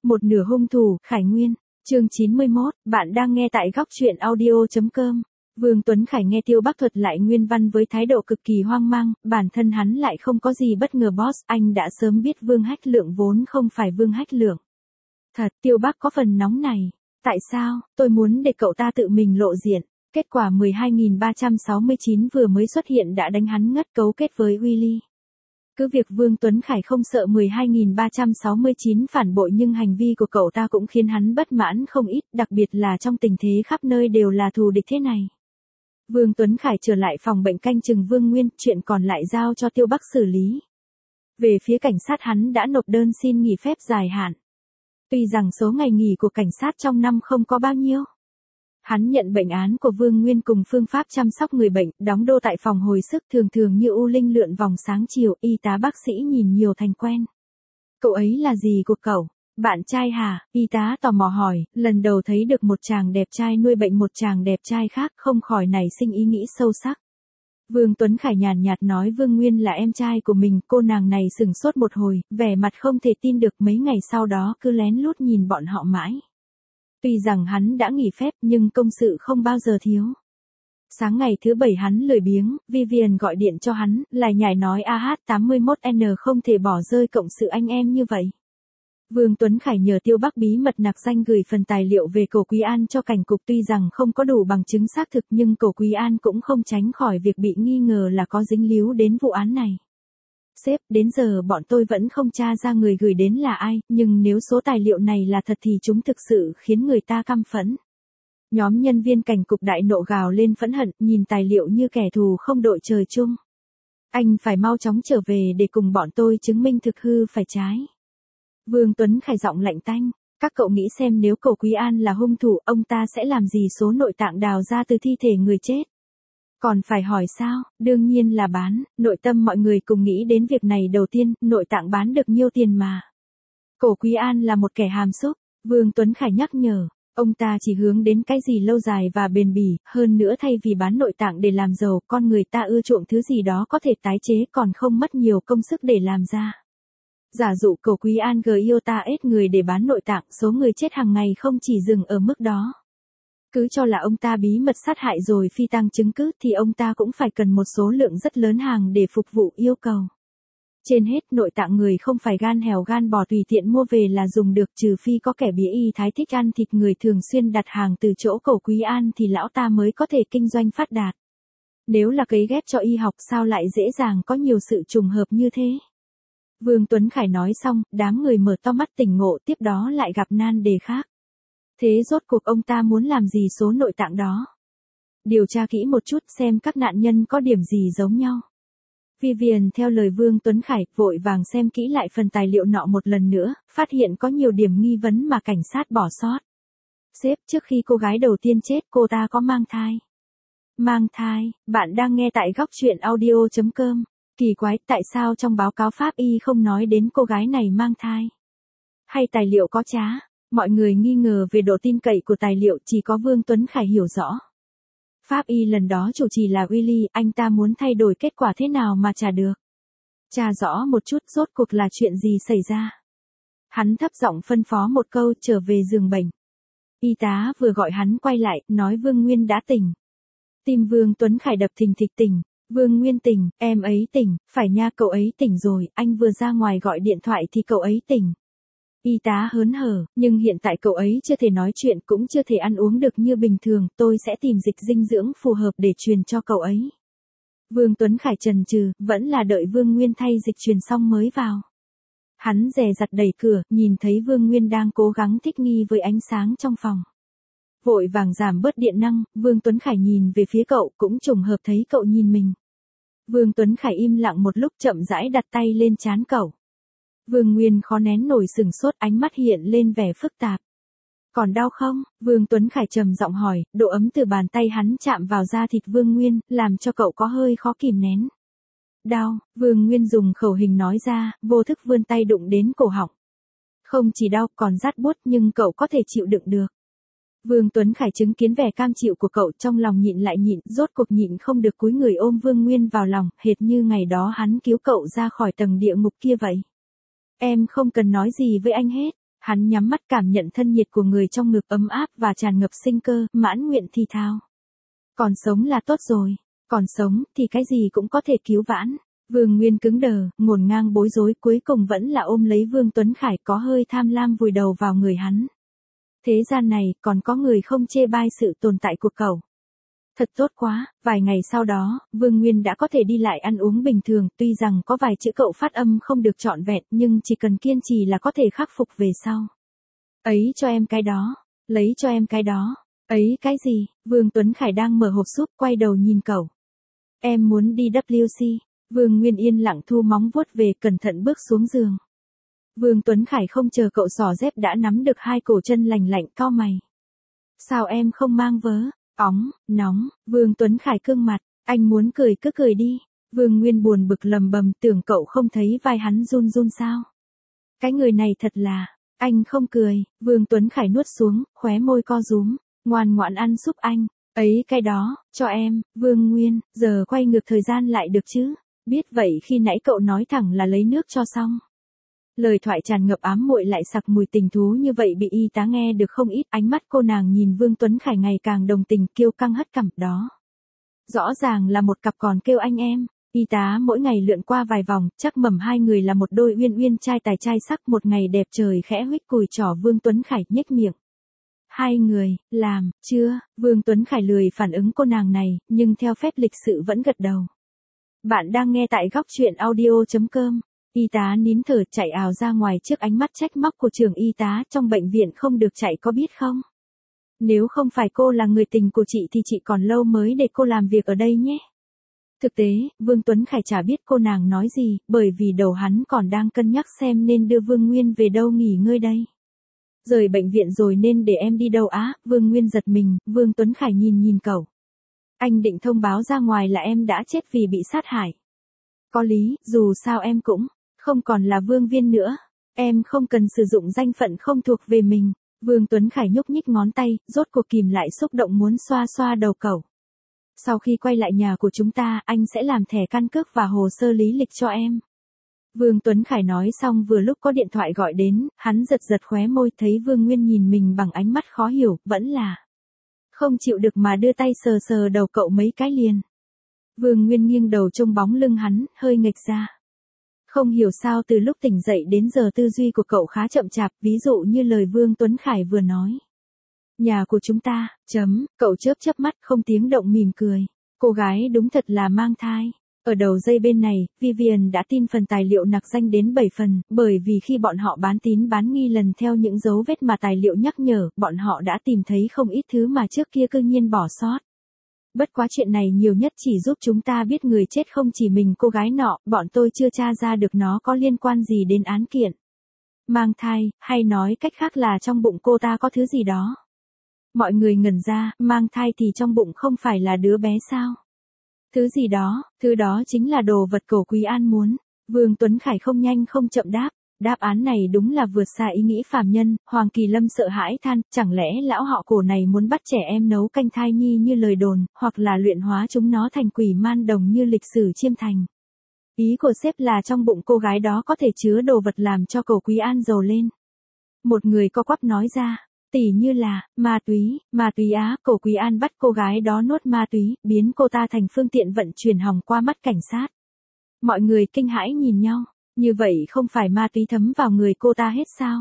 Một nửa hung thủ, Khải Nguyên. Chương 91, bạn đang nghe tại góc truyện audio.com. Vương Tuấn Khải nghe Tiêu Bắc thuật lại nguyên văn với thái độ cực kỳ hoang mang, bản thân hắn lại không có gì bất ngờ boss, anh đã sớm biết Vương Hách Lượng vốn không phải Vương Hách Lượng. Thật, Tiêu Bắc có phần nóng này. Tại sao, tôi muốn để cậu ta tự mình lộ diện. Kết quả 12.369 vừa mới xuất hiện đã đánh hắn ngất cấu kết với Willy. Cứ việc Vương Tuấn Khải không sợ 12.369 phản bội nhưng hành vi của cậu ta cũng khiến hắn bất mãn không ít, đặc biệt là trong tình thế khắp nơi đều là thù địch thế này. Vương Tuấn Khải trở lại phòng bệnh canh chừng Vương Nguyên, chuyện còn lại giao cho Tiêu Bắc xử lý. Về phía cảnh sát hắn đã nộp đơn xin nghỉ phép dài hạn. Tuy rằng số ngày nghỉ của cảnh sát trong năm không có bao nhiêu. Hắn nhận bệnh án của Vương Nguyên cùng phương pháp chăm sóc người bệnh, đóng đô tại phòng hồi sức thường thường như u linh lượn vòng sáng chiều, y tá bác sĩ nhìn nhiều thành quen. Cậu ấy là gì của cậu? Bạn trai hả? Y tá tò mò hỏi, lần đầu thấy được một chàng đẹp trai nuôi bệnh một chàng đẹp trai khác không khỏi nảy sinh ý nghĩ sâu sắc. Vương Tuấn Khải nhàn nhạt nói Vương Nguyên là em trai của mình, cô nàng này sửng sốt một hồi, vẻ mặt không thể tin được mấy ngày sau đó cứ lén lút nhìn bọn họ mãi. Tuy rằng hắn đã nghỉ phép nhưng công sự không bao giờ thiếu. Sáng ngày thứ bảy hắn lười biếng, Vivian gọi điện cho hắn, lại nhảy nói AH81N không thể bỏ rơi cộng sự anh em như vậy. Vương Tuấn Khải nhờ Tiêu Bắc bí mật nặc danh gửi phần tài liệu về Cổ Quý An cho cảnh cục, tuy rằng không có đủ bằng chứng xác thực nhưng Cổ Quý An cũng không tránh khỏi việc bị nghi ngờ là có dính líu đến vụ án này. Sếp, đến giờ bọn tôi vẫn không tra ra người gửi đến là ai, nhưng nếu số tài liệu này là thật thì chúng thực sự khiến người ta căm phẫn. Nhóm nhân viên cảnh cục đại nộ gào lên phẫn hận, nhìn tài liệu như kẻ thù không đội trời chung. Anh phải mau chóng trở về để cùng bọn tôi chứng minh thực hư phải trái. Vương Tuấn Khải giọng lạnh tanh, các cậu nghĩ xem nếu Cổ Quý An là hung thủ, ông ta sẽ làm gì số nội tạng đào ra từ thi thể người chết? Còn phải hỏi sao, đương nhiên là bán, nội tâm mọi người cùng nghĩ đến việc này đầu tiên, nội tạng bán được nhiêu tiền mà. Cổ Quý An là một kẻ hàm xúc, Vương Tuấn Khải nhắc nhở, ông ta chỉ hướng đến cái gì lâu dài và bền bỉ, hơn nữa thay vì bán nội tạng để làm giàu, con người ta ưa chuộng thứ gì đó có thể tái chế còn không mất nhiều công sức để làm ra. Giả dụ Cổ Quý An Giota ép người để bán nội tạng, số người chết hàng ngày không chỉ dừng ở mức đó. Cứ cho là ông ta bí mật sát hại rồi phi tang chứng cứ thì ông ta cũng phải cần một số lượng rất lớn hàng để phục vụ yêu cầu. Trên hết nội tạng người không phải gan heo gan bò tùy tiện mua về là dùng được, trừ phi có kẻ bí y thái thích ăn thịt người thường xuyên đặt hàng từ chỗ Cổ Quý An thì lão ta mới có thể kinh doanh phát đạt. Nếu là cấy ghép cho y học sao lại dễ dàng có nhiều sự trùng hợp như thế? Vương Tuấn Khải nói xong, đám người mở to mắt tỉnh ngộ, tiếp đó lại gặp nan đề khác. Thế rốt cuộc ông ta muốn làm gì số nội tạng đó? Điều tra kỹ một chút xem các nạn nhân có điểm gì giống nhau. Vivian theo lời Vương Tuấn Khải, vội vàng xem kỹ lại phần tài liệu nọ một lần nữa, phát hiện có nhiều điểm nghi vấn mà cảnh sát bỏ sót. Sếp, trước khi cô gái đầu tiên chết cô ta có mang thai. Mang thai, bạn đang nghe tại góc truyện audio.com. Kỳ quái, tại sao trong báo cáo pháp y không nói đến cô gái này mang thai? Hay tài liệu có trá? Mọi người nghi ngờ về độ tin cậy của tài liệu, chỉ có Vương Tuấn Khải hiểu rõ. Pháp y lần đó chủ trì là Willy, anh ta muốn thay đổi kết quả thế nào mà trả được. Tra rõ một chút rốt cuộc là chuyện gì xảy ra. Hắn thấp giọng phân phó một câu, trở về giường bệnh. Y tá vừa gọi hắn quay lại, nói Vương Nguyên đã tỉnh. Tim Vương Tuấn Khải đập thình thịch. Tỉnh. Vương Nguyên tỉnh, em ấy tỉnh, phải nha, cậu ấy tỉnh rồi, anh vừa ra ngoài gọi điện thoại thì cậu ấy tỉnh. Y tá hớn hở, nhưng hiện tại cậu ấy chưa thể nói chuyện cũng chưa thể ăn uống được như bình thường, tôi sẽ tìm dịch dinh dưỡng phù hợp để truyền cho cậu ấy. Vương Tuấn Khải chần chừ, vẫn là đợi Vương Nguyên thay dịch truyền xong mới vào. Hắn dè dặt đẩy cửa, nhìn thấy Vương Nguyên đang cố gắng thích nghi với ánh sáng trong phòng. Vội vàng giảm bớt điện năng, Vương Tuấn Khải nhìn về phía cậu, cũng trùng hợp thấy cậu nhìn mình. Vương Tuấn Khải im lặng một lúc, chậm rãi đặt tay lên trán cậu. Vương Nguyên khó nén nổi sừng sốt, ánh mắt hiện lên vẻ phức tạp. Còn đau không? Vương Tuấn Khải trầm giọng hỏi, độ ấm từ bàn tay hắn chạm vào da thịt Vương Nguyên, làm cho cậu có hơi khó kìm nén. Đau, Vương Nguyên dùng khẩu hình nói ra, vô thức vươn tay đụng đến cổ họng. Không chỉ đau, còn rát buốt nhưng cậu có thể chịu đựng được. Vương Tuấn Khải chứng kiến vẻ cam chịu của cậu, trong lòng nhịn lại nhịn, rốt cuộc nhịn không được cúi người ôm Vương Nguyên vào lòng, hệt như ngày đó hắn cứu cậu ra khỏi tầng địa ngục kia vậy. Em không cần nói gì với anh hết. Hắn nhắm mắt cảm nhận thân nhiệt của người trong ngực ấm áp và tràn ngập sinh cơ, mãn nguyện thì thào. Còn sống là tốt rồi, còn sống thì cái gì cũng có thể cứu vãn. Vương Nguyên cứng đờ, ngổn ngang bối rối, cuối cùng vẫn là ôm lấy Vương Tuấn Khải, có hơi tham lam vùi đầu vào người hắn. Thế gian này còn có người không chê bai sự tồn tại của cậu. Thật tốt quá, vài ngày sau đó, Vương Nguyên đã có thể đi lại ăn uống bình thường, tuy rằng có vài chữ cậu phát âm không được trọn vẹn, nhưng chỉ cần kiên trì là có thể khắc phục về sau. Ấy cho em cái đó, lấy cho em cái đó, ấy cái gì, Vương Tuấn Khải đang mở hộp súp, quay đầu nhìn cậu. Em muốn đi WC, Vương Nguyên yên lặng thu móng vuốt về, cẩn thận bước xuống giường. Vương Tuấn Khải không chờ cậu xỏ dép đã nắm được hai cổ chân lành lạnh, cau mày. Sao em không mang vớ? Óng, nóng, Vương Tuấn Khải cương mặt, anh muốn cười cứ cười đi. Vương Nguyên buồn bực lầm bầm, tưởng cậu không thấy vai hắn run run sao? Cái người này thật là, anh không cười, Vương Tuấn Khải nuốt xuống, khóe môi co rúm, ngoan ngoãn ăn giúp anh. Ấy cái đó, cho em, Vương Nguyên, giờ quay ngược thời gian lại được chứ? Biết vậy khi nãy cậu nói thẳng là lấy nước cho xong. Lời thoại tràn ngập ám muội lại sặc mùi tình thú như vậy bị y tá nghe được không ít, ánh mắt cô nàng nhìn Vương Tuấn Khải ngày càng đồng tình, kiêu căng hất cằm đó. Rõ ràng là một cặp còn kêu anh em, y tá mỗi ngày lượn qua vài vòng, chắc mẩm hai người là một đôi uyên uyên trai tài trai sắc, một ngày đẹp trời khẽ huých cùi trỏ Vương Tuấn Khải nhếch miệng. Hai người, làm, chưa, Vương Tuấn Khải lười phản ứng cô nàng này, nhưng theo phép lịch sự vẫn gật đầu. Bạn đang nghe tại góc truyện audio.com. Y tá nín thở chạy ào ra ngoài trước ánh mắt trách móc của trưởng y tá, trong bệnh viện không được chạy có biết không? Nếu không phải cô là người tình của chị thì chị còn lâu mới để cô làm việc ở đây nhé. Thực tế, Vương Tuấn Khải chả biết cô nàng nói gì, bởi vì đầu hắn còn đang cân nhắc xem nên đưa Vương Nguyên về đâu nghỉ ngơi đây. Rời bệnh viện rồi nên để em đi đâu á? Vương Nguyên giật mình, Vương Tuấn Khải nhìn cậu. Anh định thông báo ra ngoài là em đã chết vì bị sát hại. Có lý, dù sao em cũng không còn là Vương Viên nữa. Em không cần sử dụng danh phận không thuộc về mình. Vương Tuấn Khải nhúc nhích ngón tay, rốt cuộc kìm lại xúc động muốn xoa xoa đầu cậu. Sau khi quay lại nhà của chúng ta, anh sẽ làm thẻ căn cước và hồ sơ lý lịch cho em. Vương Tuấn Khải nói xong vừa lúc có điện thoại gọi đến, hắn giật khóe môi, thấy Vương Nguyên nhìn mình bằng ánh mắt khó hiểu, vẫn là không chịu được mà đưa tay sờ sờ đầu cậu mấy cái liền. Vương Nguyên nghiêng đầu trông bóng lưng hắn, hơi nghệch ra. Không hiểu sao từ lúc tỉnh dậy đến giờ tư duy của cậu khá chậm chạp, ví dụ như lời Vương Tuấn Khải vừa nói. Nhà của chúng ta, cậu chớp mắt không tiếng động mỉm cười. Cô gái đúng thật là mang thai. Ở đầu dây bên này, Vivian đã tin phần tài liệu nặc danh đến 7 phần, bởi vì khi bọn họ bán tín bán nghi lần theo những dấu vết mà tài liệu nhắc nhở, bọn họ đã tìm thấy không ít thứ mà trước kia cư nhiên bỏ sót. Bất quá chuyện này nhiều nhất chỉ giúp chúng ta biết người chết không chỉ mình cô gái nọ, bọn tôi chưa tra ra được nó có liên quan gì đến án kiện. Mang thai, hay nói cách khác là trong bụng cô ta có thứ gì đó. Mọi người ngẩn ra, mang thai thì trong bụng không phải là đứa bé sao? Thứ gì đó, thứ đó chính là đồ vật cổ Quý An muốn. Vương Tuấn Khải không nhanh không chậm đáp. Đáp án này đúng là vượt xa ý nghĩ phàm nhân. Hoàng Kỳ Lâm sợ hãi than, chẳng lẽ lão họ cổ này muốn bắt trẻ em nấu canh thai nhi như lời đồn, hoặc là luyện hóa chúng nó thành quỷ man đồng như lịch sử Chiêm Thành. Ý của sếp là trong bụng cô gái đó có thể chứa đồ vật làm cho cổ Quý An giàu lên. Một người co quắp nói ra. Tỉ như là, ma túy á, cổ Quý An bắt cô gái đó nuốt ma túy, biến cô ta thành phương tiện vận chuyển hỏng qua mắt cảnh sát. Mọi người kinh hãi nhìn nhau, như vậy không phải ma túy thấm vào người cô ta hết sao?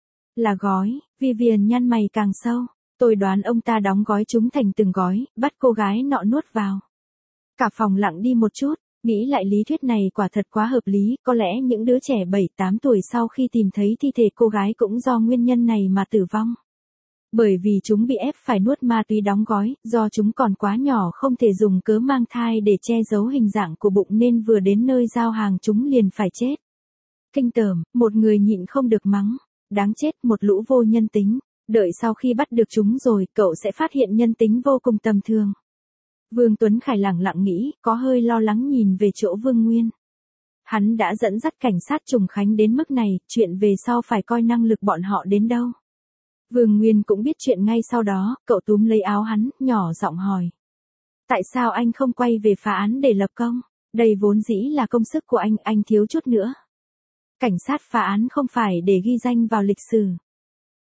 Là gói, Vivian nhăn mày càng sâu, tôi đoán ông ta đóng gói chúng thành từng gói, bắt cô gái nọ nuốt vào. Cả phòng lặng đi một chút, nghĩ lại lý thuyết này quả thật quá hợp lý, có lẽ những đứa trẻ 7-8 tuổi sau khi tìm thấy thi thể cô gái cũng do nguyên nhân này mà tử vong. Bởi vì chúng bị ép phải nuốt ma túy đóng gói, do chúng còn quá nhỏ không thể dùng cớ mang thai để che giấu hình dạng của bụng nên vừa đến nơi giao hàng chúng liền phải chết. Kinh tởm, một người nhịn không được mắng. Đáng chết, một lũ vô nhân tính. Đợi sau khi bắt được chúng rồi, cậu sẽ phát hiện nhân tính vô cùng tầm thường. Vương Tuấn Khải lẳng lặng nghĩ, có hơi lo lắng nhìn về chỗ Vương Nguyên. Hắn đã dẫn dắt cảnh sát Trùng Khánh đến mức này, chuyện về sau phải coi năng lực bọn họ đến đâu. Vương Nguyên cũng biết chuyện ngay sau đó, cậu túm lấy áo hắn, nhỏ giọng hỏi. Tại sao anh không quay về phá án để lập công? Đây vốn dĩ là công sức của anh thiếu chút nữa. Cảnh sát phá án không phải để ghi danh vào lịch sử.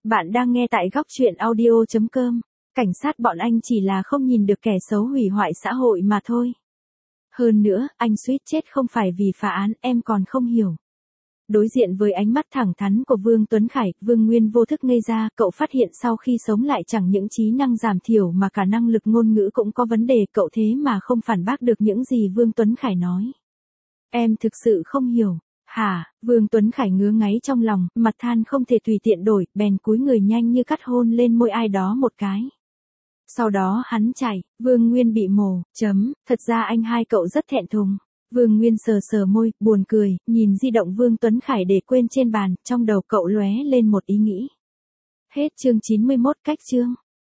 Bạn đang nghe tại góc chuyện audio.com. Cảnh sát bọn anh chỉ là không nhìn được kẻ xấu hủy hoại xã hội mà thôi. Hơn nữa, anh suýt chết không phải vì phá án, em còn không hiểu. Đối diện với ánh mắt thẳng thắn của Vương Tuấn Khải, Vương Nguyên vô thức ngây ra, cậu phát hiện sau khi sống lại chẳng những trí năng giảm thiểu mà cả năng lực ngôn ngữ cũng có vấn đề, cậu thế mà không phản bác được những gì Vương Tuấn Khải nói. Em thực sự không hiểu. Hả, Vương Tuấn Khải ngứa ngáy trong lòng, mặt than không thể tùy tiện đổi, bèn cúi người nhanh như cắt hôn lên môi ai đó một cái. Sau đó hắn chạy, Vương Nguyên bị mổ, thật ra anh hai cậu rất thẹn thùng. Vương Nguyên sờ sờ môi, buồn cười, nhìn di động Vương Tuấn Khải để quên trên bàn, trong đầu cậu lóe lên một ý nghĩ. Hết chương 91 cách chương.